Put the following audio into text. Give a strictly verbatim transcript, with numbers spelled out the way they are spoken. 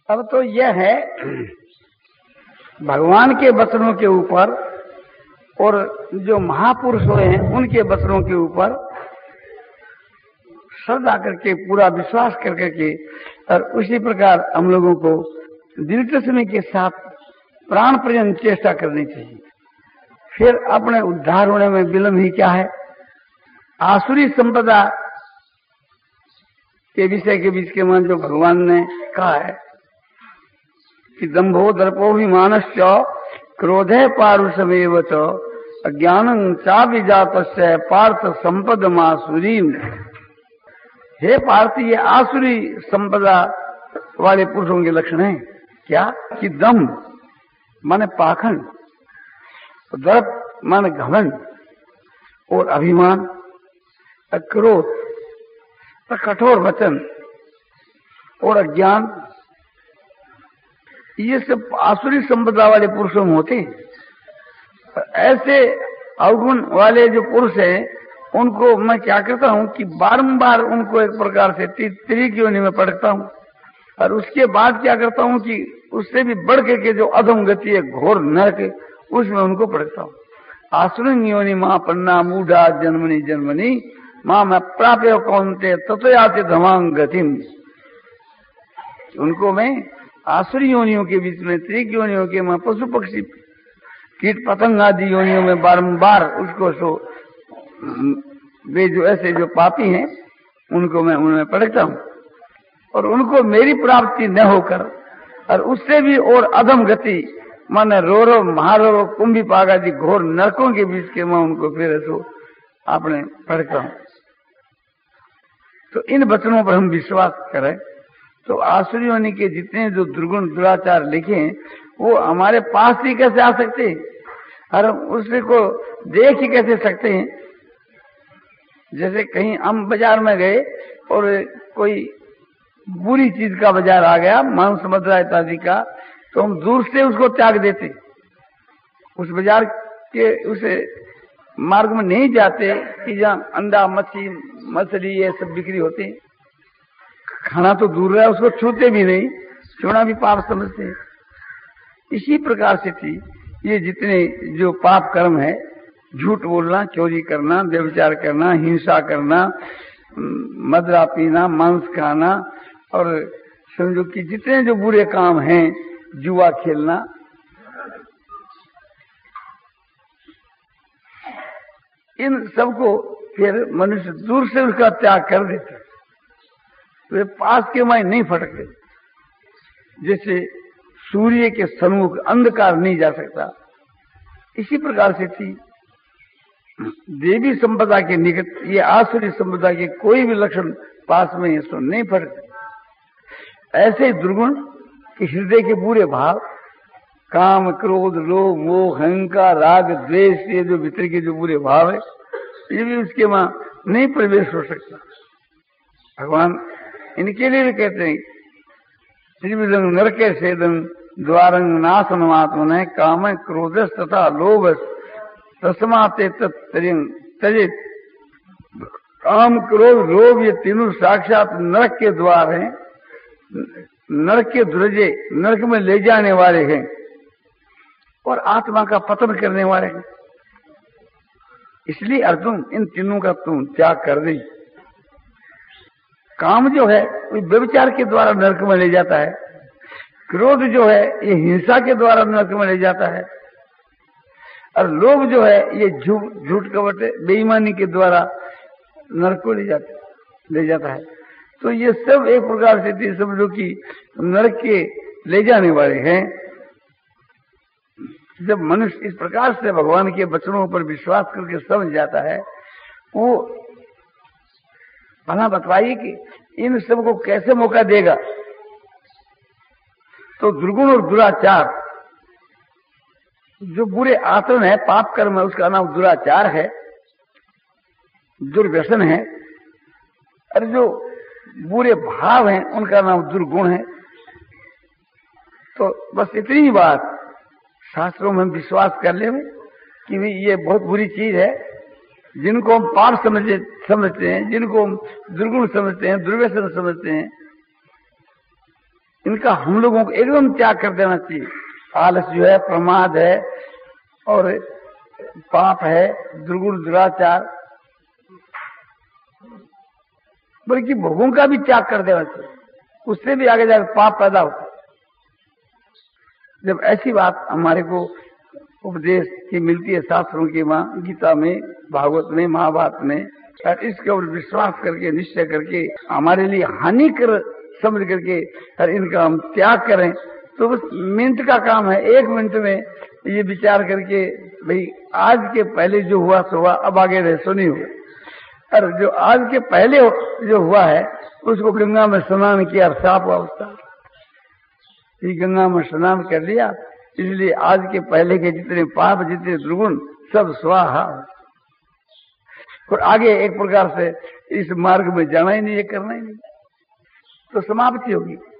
अब तो यह है भगवान के वचनों के ऊपर और जो महापुरुष हुए हैं उनके वचनों के ऊपर श्रद्धा करके पूरा विश्वास करके के और उसी प्रकार हम लोगों को दिलचस्पी के साथ प्राण पर्यंत चेष्टा करनी चाहिए। फिर अपने उद्धार होने में विलंब ही क्या है। आसुरी संपदा के विषय के बीच के मन जो भगवान ने कहा है कि दंभो दर्पो ही मानस्य क्रोधे पारुषमेव च अज्ञानं चाभिजातस्य पार्थ संपदमासुरी। हे पार्थ, ये आसुरी संपदा वाले पुरुषों के लक्षण हैं क्या कि दंभ माने पाखंड, दर्प माने घमंड और अभिमान, क्रोध, कठोर वचन और अज्ञान, ये सब आसुरी संपदा वाले पुरुषों में होते हैं। ऐसे अवगुण वाले जो पुरुष हैं उनको मैं क्या करता हूं कि बारंबार उनको एक प्रकार से त्रिक योनि में पटकता हूं और उसके बाद क्या करता हूं कि उससे भी बढ़ के जो अधम गति है घोर नरक, उसमें उनको पटकता हूं। आसुरी योनि मां पन्ना मूढ़ा जन्मनी जन्मनी मां मैं प्राप्य कौनते तत्याति धमांग गतिम। उनको मैं आसुरी योनियों के बीच में त्रिक योनियों के मैं पशु पक्षी कीट पतंग आदि योनियों में बारंबार उसको सो वे जो ऐसे जो पापी हैं उनको मैं उनमें पटकता हूं और उनको मेरी प्राप्ति न होकर और उससे भी और अधम गति माने रोरो महारोरो कुंभी पाग आदि घोर नरकों के बीच के मैं उनको फिर ऐसो आपने पटकता हूं। तो इन वचनों पर हम विश्वास करें तो आसुरी योनि के जितने जो दुर्गुण दुराचार लिखे हैं वो हमारे पास ही कैसे आ सकते हैं और हम उसी को देख ही कैसे सकते हैं। जैसे कहीं हम बाजार में गए और कोई बुरी चीज का बाजार आ गया, मांस मदिरा इत्यादि का, तो हम दूर से उसको त्याग देते, उस बाजार के उसे मार्ग में नहीं जाते कि जहाँ अंडा मच्छी मछली ये सब बिक्री होते हैं। खाना तो दूर रहा, उसको छूते भी नहीं, छूना भी पाप समझते हैं। इसी प्रकार से थी ये जितने जो पाप कर्म है, झूठ बोलना, चोरी करना, व्यभिचार करना, हिंसा करना, मदिरा पीना, मांस खाना और समझो कि जितने जो बुरे काम हैं, जुआ खेलना, इन सबको फिर मनुष्य दूर से उसका त्याग कर देता, वे पास के माय नहीं फटकते। जैसे सूर्य के सन्मुख अंधकार नहीं जा सकता, इसी प्रकार से थी देवी संपदा के निकट ये आसुरी संपदा के कोई भी लक्षण पास में इसको नहीं फटकते। ऐसे दुर्गुण कि हृदय के बुरे भाव, काम, क्रोध, लोभ, मोह, अहंकार, राग, द्वेष, ये जो भीतर के जो बुरे भाव है, ये भी उसके वहां नहीं प्रवेश हो सकता। भगवान इनके लिए भी कहते हैं त्रिविधं नरके सेदं द्वारंग नाशनमात्मने काम क्रोध तथा लोभ तस्माते तजेत। काम, क्रोध, लोभ ये तीनों साक्षात नरक के द्वार हैं, नरक के दरजे, नरक में ले जाने वाले हैं और आत्मा का पतन करने वाले हैं। इसलिए अर्जुन इन तीनों का तुम त्याग कर दे। काम जो है वो व्यभिचार के द्वारा नरक में ले जाता है, क्रोध जो है ये हिंसा के द्वारा नरक में ले जाता है और लोभ जो है ये झूठ झूठ कपट बेईमानी के द्वारा नरक को ले जाता ले जाता है। तो ये सब एक प्रकार से समझो कि नरक के ले जाने वाले हैं। जब मनुष्य इस प्रकार से भगवान के वचनों पर विश्वास करके समझ जाता है, वो भला बतवाइए कि इन सबको कैसे मौका देगा। तो दुर्गुण और दुराचार जो बुरे आचरण है, पाप कर्म है, उसका नाम दुराचार है, दुर्व्यसन है, और जो बुरे भाव हैं उनका नाम दुर्गुण है। तो बस इतनी ही बात शास्त्रों में हम विश्वास कर ले कि भी ये बहुत बुरी चीज है, जिनको हम पाप समझे समझते हैं, जिनको हम दुर्गुण समझते हैं, दुर्व्यसन समझते हैं, इनका हम लोगों को एकदम त्याग कर देना चाहिए। आलस जो है, प्रमाद है और पाप है, दुर्गुण दुराचार, बल्कि भोगों का भी त्याग कर देना चाहिए। उससे भी आगे जाकर पाप पैदा होता है। जब ऐसी बात हमारे को उपदेश की मिलती है शास्त्रों की, माँ गीता में, भागवत में, महाभारत में, और इसके ऊपर विश्वास करके, निश्चय करके, हमारे लिए हानिकर समझ करके और इनका हम त्याग करें, तो बस मिनट का काम है। एक मिनट में ये विचार करके भाई आज के पहले जो हुआ सो हुआ, अब आगे रहे सो नहीं हुआ। और जो आज के पहले जो हुआ है उसको गंगा में स्नान किया, साफ हुआ उसका, ये गंगा में स्नान कर लिया, इसलिए आज के पहले के जितने पाप, जितने दुर्गुण सब स्वाहा। और आगे एक प्रकार से इस मार्ग में जाना ही नहीं है, करना ही नहीं, तो समाप्ति होगी।